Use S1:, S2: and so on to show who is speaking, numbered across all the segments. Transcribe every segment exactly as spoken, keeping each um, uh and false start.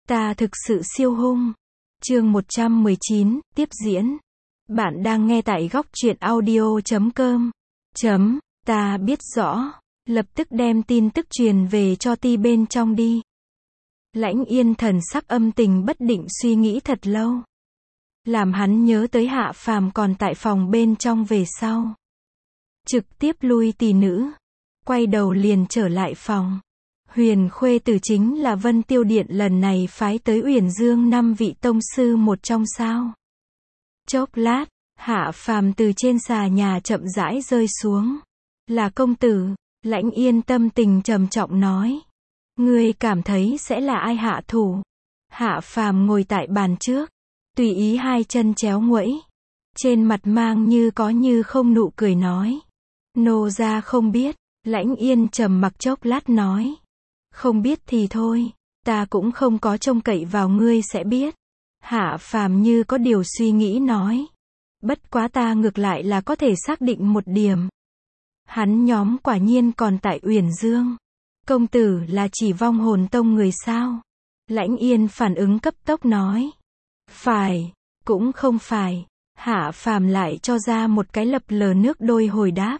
S1: Ta thực sự siêu hung. Chương một trăm mười chín, tiếp diễn. Bạn đang nghe tại góc truyện audio chấm com. Chấm, ta biết rõ. Lập tức đem tin tức truyền về cho Ti bên trong đi. Lãnh Yên thần sắc âm tình bất định suy nghĩ thật lâu. Làm hắn nhớ tới Hạ Phàm còn tại phòng bên trong về sau. Trực tiếp lui tỷ nữ. Quay đầu liền trở lại phòng. Huyền Khuê Tử chính là Vân Tiêu Điện lần này phái tới Uyển Dương năm vị tông sư một trong sao. Chốc lát, Hạ Phàm từ trên xà nhà chậm rãi rơi xuống. Là công tử. Lãnh Yên tâm tình trầm trọng nói. Ngươi cảm thấy sẽ là ai hạ thủ? Hạ Phàm ngồi tại bàn trước. Tùy ý hai chân chéo nguẫy. Trên mặt mang như có như không nụ cười nói. Nô gia không biết. Lãnh Yên trầm mặc chốc lát nói. Không biết thì thôi. Ta cũng không có trông cậy vào ngươi sẽ biết. Hạ Phàm như có điều suy nghĩ nói. Bất quá ta ngược lại là có thể xác định một điểm. Hắn nhóm quả nhiên còn tại Uyển Dương. Công tử là chỉ vong hồn tông người sao? Lãnh Yên phản ứng cấp tốc nói. Phải, cũng không phải. Hạ Phàm lại cho ra một cái lập lờ nước đôi hồi đáp.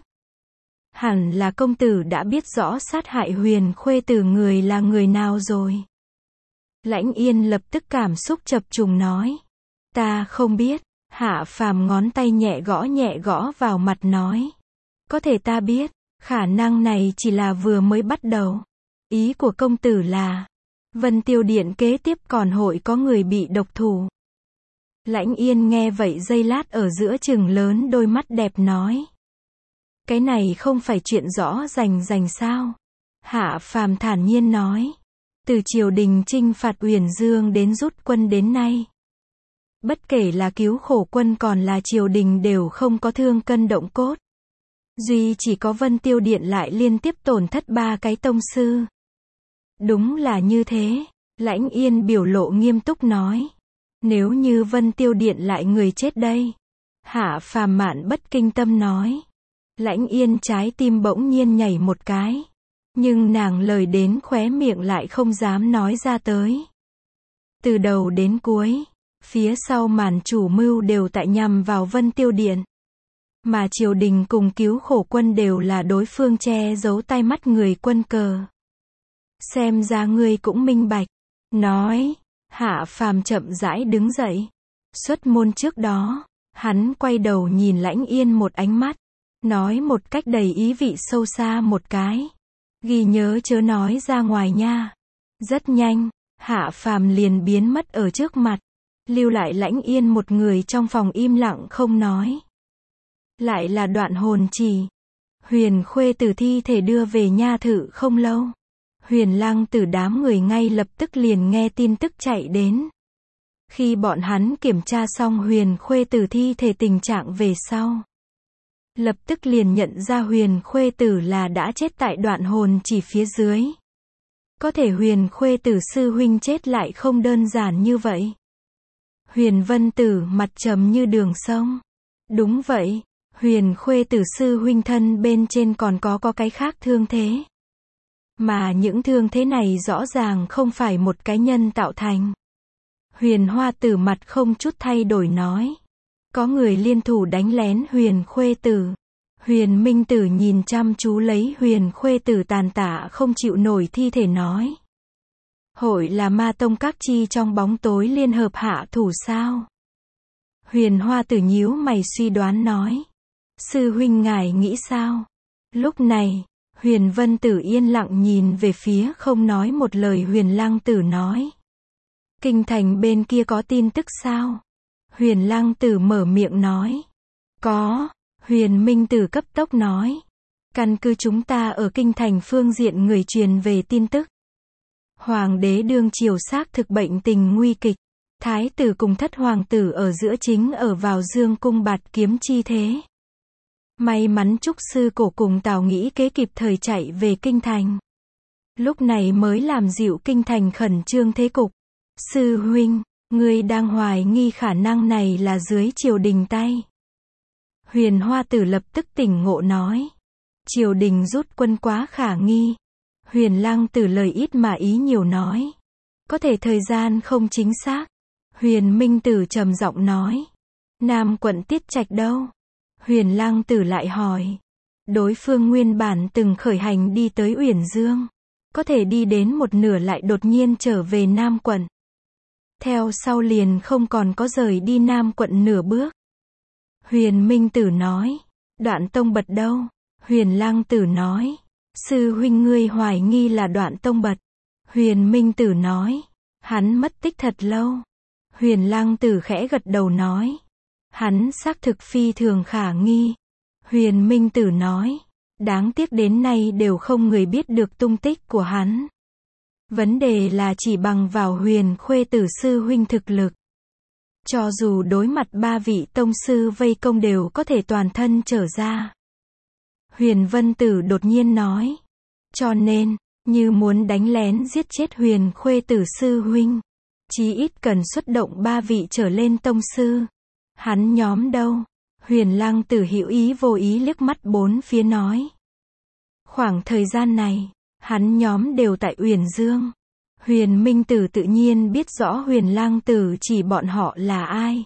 S1: Hẳn là công tử đã biết rõ sát hại Huyền Khuê Tử người là người nào rồi. Lãnh Yên lập tức cảm xúc chập trùng nói. Ta không biết. Hạ Phàm ngón tay nhẹ gõ nhẹ gõ vào mặt nói. Có thể ta biết, khả năng này chỉ là vừa mới bắt đầu. Ý của công tử là, Vân Tiêu Điện kế tiếp còn hội có người bị độc thủ. Lãnh Yên nghe vậy giây lát ở giữa chừng lớn đôi mắt đẹp nói. Cái này không phải chuyện rõ rành rành sao? Hạ Phàm thản nhiên nói. Từ triều đình chinh phạt Uyển Dương đến rút quân đến nay. Bất kể là cứu khổ quân còn là triều đình đều không có thương cân động cốt. Duy chỉ có Vân Tiêu Điện lại liên tiếp tổn thất ba cái tông sư. Đúng là như thế. Lãnh Yên biểu lộ nghiêm túc nói. Nếu như Vân Tiêu Điện lại người chết đây. Hạ Phàm mạn bất kinh tâm nói. Lãnh Yên trái tim bỗng nhiên nhảy một cái. Nhưng nàng lời đến khóe miệng lại không dám nói ra tới. Từ đầu đến cuối, phía sau màn chủ mưu đều tại nhằm vào Vân Tiêu Điện. Mà triều đình cùng cứu khổ quân đều là đối phương che giấu tai mắt người quân cờ. Xem ra ngươi cũng minh bạch. Nói, Hạ Phàm chậm rãi đứng dậy. Xuất môn trước đó, hắn quay đầu nhìn Lãnh Yên một ánh mắt. Nói một cách đầy ý vị sâu xa một cái. Ghi nhớ chớ nói ra ngoài nha. Rất nhanh, Hạ Phàm liền biến mất ở trước mặt. Lưu lại Lãnh Yên một người trong phòng im lặng không nói. Lại là đoạn hồn trì. Huyền Khuê Tử thi thể đưa về nha thự không lâu. Huyền Lăng Tử đám người ngay lập tức liền nghe tin tức chạy đến. Khi bọn hắn kiểm tra xong Huyền Khuê Tử thi thể tình trạng về sau. Lập tức liền nhận ra Huyền Khuê Tử là đã chết tại đoạn hồn chỉ phía dưới. Có thể Huyền Khuê Tử sư huynh chết lại không đơn giản như vậy. Huyền Vân Tử mặt trầm như đường sông. Đúng vậy. Huyền Khuê Tử sư huynh thân bên trên còn có có cái khác thương thế. Mà những thương thế này rõ ràng không phải một cái nhân tạo thành. Huyền Hoa Tử mặt không chút thay đổi nói. Có người liên thủ đánh lén Huyền Khuê Tử. Huyền Minh Tử nhìn chăm chú lấy Huyền Khuê Tử tàn tạ không chịu nổi thi thể nói. Hội là ma tông các chi trong bóng tối liên hợp hạ thủ sao? Huyền Hoa Tử nhíu mày suy đoán nói. Sư huynh ngài nghĩ sao? Lúc này, Huyền Vân Tử yên lặng nhìn về phía không nói một lời Huyền Lăng Tử nói. Kinh thành bên kia có tin tức sao? Huyền Lăng Tử mở miệng nói. Có. Huyền Minh Tử cấp tốc nói. Căn cứ chúng ta ở kinh thành phương diện người truyền về tin tức. Hoàng đế đương triều xác thực bệnh tình nguy kịch. Thái tử cùng thất hoàng tử ở giữa chính ở vào Dương cung bạt kiếm chi thế. May mắn Trúc Sư Cổ cùng Tào Nghĩ Kế kịp thời chạy về kinh thành. Lúc này mới làm dịu kinh thành khẩn trương thế cục. Sư huynh, ngươi đang hoài nghi khả năng này là dưới triều đình tay. Huyền Hoa Tử lập tức tỉnh ngộ nói. Triều đình rút quân quá khả nghi. Huyền Lăng Tử lời ít mà ý nhiều nói. Có thể thời gian không chính xác. Huyền Minh Tử trầm giọng nói. Nam quận Tiết Trạch đâu? Huyền Lang Tử lại hỏi. Đối phương nguyên bản từng khởi hành đi tới Uyển Dương. Có thể đi đến một nửa lại đột nhiên trở về Nam quận. Theo sau liền không còn có rời đi Nam quận nửa bước. Huyền Minh Tử nói. Đoạn Tông Bật đâu? Huyền Lang Tử nói. Sư huynh ngươi hoài nghi là Đoạn Tông Bật. Huyền Minh Tử nói. Hắn mất tích thật lâu. Huyền Lang Tử khẽ gật đầu nói. Hắn xác thực phi thường khả nghi. Huyền Minh Tử nói. Đáng tiếc đến nay đều không người biết được tung tích của hắn. Vấn đề là chỉ bằng vào Huyền Khuê Tử sư huynh thực lực. Cho dù đối mặt ba vị tông sư vây công đều có thể toàn thân trở ra. Huyền Vân Tử đột nhiên nói. Cho nên, như muốn đánh lén giết chết Huyền Khuê Tử sư huynh, chí ít cần xuất động ba vị trở lên tông sư. Hắn nhóm đâu? Huyền Lang Tử hữu ý vô ý liếc mắt bốn phía nói. Khoảng thời gian này, hắn nhóm đều tại Uyển Dương. Huyền Minh Tử tự nhiên biết rõ Huyền Lang Tử chỉ bọn họ là ai.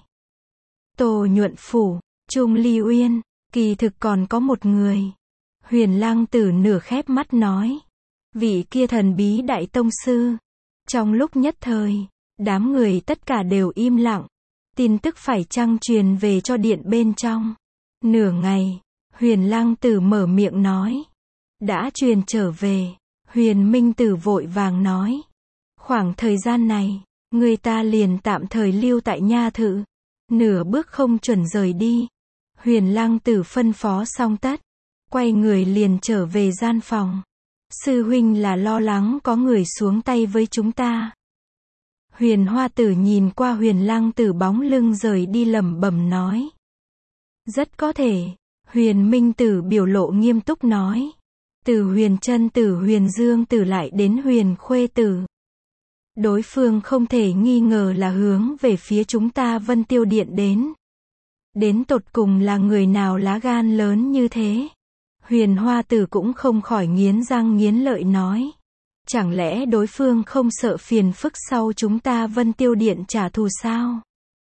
S1: Tô Nhuận Phủ, Trung Ly Uyên, kỳ thực còn có một người. Huyền Lang Tử nửa khép mắt nói. Vị kia thần bí đại tông sư. Trong lúc nhất thời, đám người tất cả đều im lặng. Tin tức phải chăng truyền về cho điện bên trong. Nửa ngày, Huyền Lang Tử mở miệng nói. Đã truyền trở về. Huyền Minh Tử vội vàng nói. Khoảng thời gian này, người ta liền tạm thời lưu tại nha thự. Nửa bước không chuẩn rời đi. Huyền Lang Tử phân phó xong tất. Quay người liền trở về gian phòng. Sư huynh là lo lắng có người xuống tay với chúng ta. Huyền Hoa Tử nhìn qua Huyền Lang Tử bóng lưng rời đi lẩm bẩm nói. Rất có thể. Huyền Minh Tử biểu lộ nghiêm túc nói. Từ Huyền Trân Tử Huyền Dương Tử lại đến Huyền Khuê Tử. Đối phương không thể nghi ngờ là hướng về phía chúng ta Vân Tiêu Điện đến. Đến tột cùng là người nào lá gan lớn như thế? Huyền Hoa Tử cũng không khỏi nghiến răng nghiến lợi nói. Chẳng lẽ đối phương không sợ phiền phức sau chúng ta Vân Tiêu Điện trả thù sao?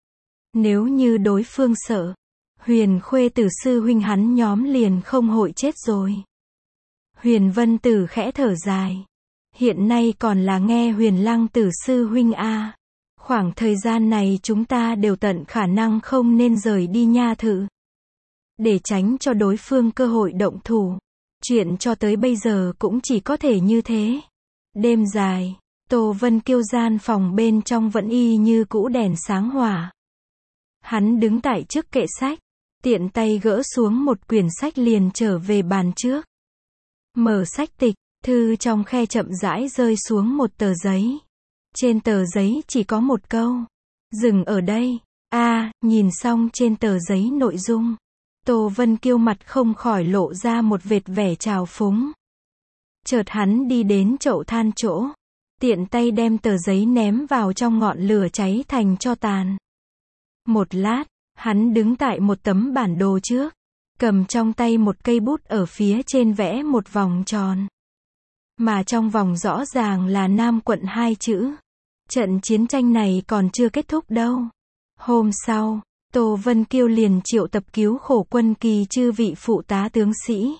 S1: Nếu như đối phương sợ, Huyền Khuê Tử sư huynh hắn nhóm liền không hội chết rồi. Huyền Vân Tử khẽ thở dài. Hiện nay còn là nghe Huyền Lang Tử sư huynh a. Khoảng thời gian này chúng ta đều tận khả năng không nên rời đi nha thự. Để tránh cho đối phương cơ hội động thủ. Chuyện cho tới bây giờ cũng chỉ có thể như thế. Đêm dài, Tô Vân Kiêu gian phòng bên trong vẫn y như cũ đèn sáng hỏa. Hắn đứng tại trước kệ sách, tiện tay gỡ xuống một quyển sách liền trở về bàn trước. Mở sách tịch, thư trong khe chậm rãi rơi xuống một tờ giấy. Trên tờ giấy chỉ có một câu. Dừng ở đây. A, à, nhìn xong trên tờ giấy nội dung. Tô Vân Kiêu mặt không khỏi lộ ra một vệt vẻ trào phúng. Chợt hắn đi đến chậu than chỗ. Tiện tay đem tờ giấy ném vào trong ngọn lửa cháy thành tro tàn. Một lát, hắn đứng tại một tấm bản đồ trước. Cầm trong tay một cây bút ở phía trên vẽ một vòng tròn. Mà trong vòng rõ ràng là Nam quận hai chữ. Trận chiến tranh này còn chưa kết thúc đâu. Hôm sau, Tô Vân Kiêu liền triệu tập cứu khổ quân kỳ chư vị phụ tá tướng sĩ.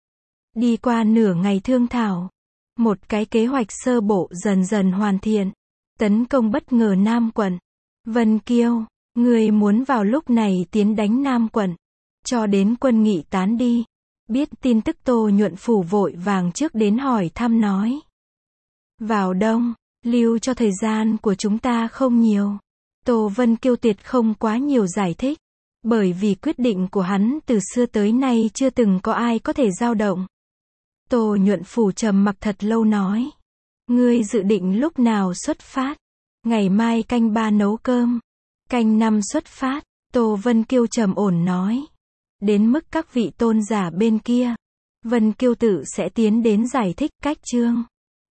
S1: Đi qua nửa ngày thương thảo. Một cái kế hoạch sơ bộ dần dần hoàn thiện. Tấn công bất ngờ Nam quận. Vân Kiêu, người muốn vào lúc này tiến đánh Nam quận. Cho đến quân nghị tán đi. Biết tin tức Tô Nhuận Phủ vội vàng trước đến hỏi thăm nói. Vào đông, lưu cho thời gian của chúng ta không nhiều. Tô Vân Kiêu tuyệt không quá nhiều giải thích. Bởi vì quyết định của hắn từ xưa tới nay chưa từng có ai có thể dao động. Tô Nhuận Phủ trầm mặc thật lâu nói. Ngươi dự định lúc nào xuất phát? Ngày mai canh ba nấu cơm. Canh năm xuất phát. Tô Vân Kiêu trầm ổn nói. Đến mức các vị tôn giả bên kia, Vân Kiêu tự sẽ tiến đến giải thích cách chương.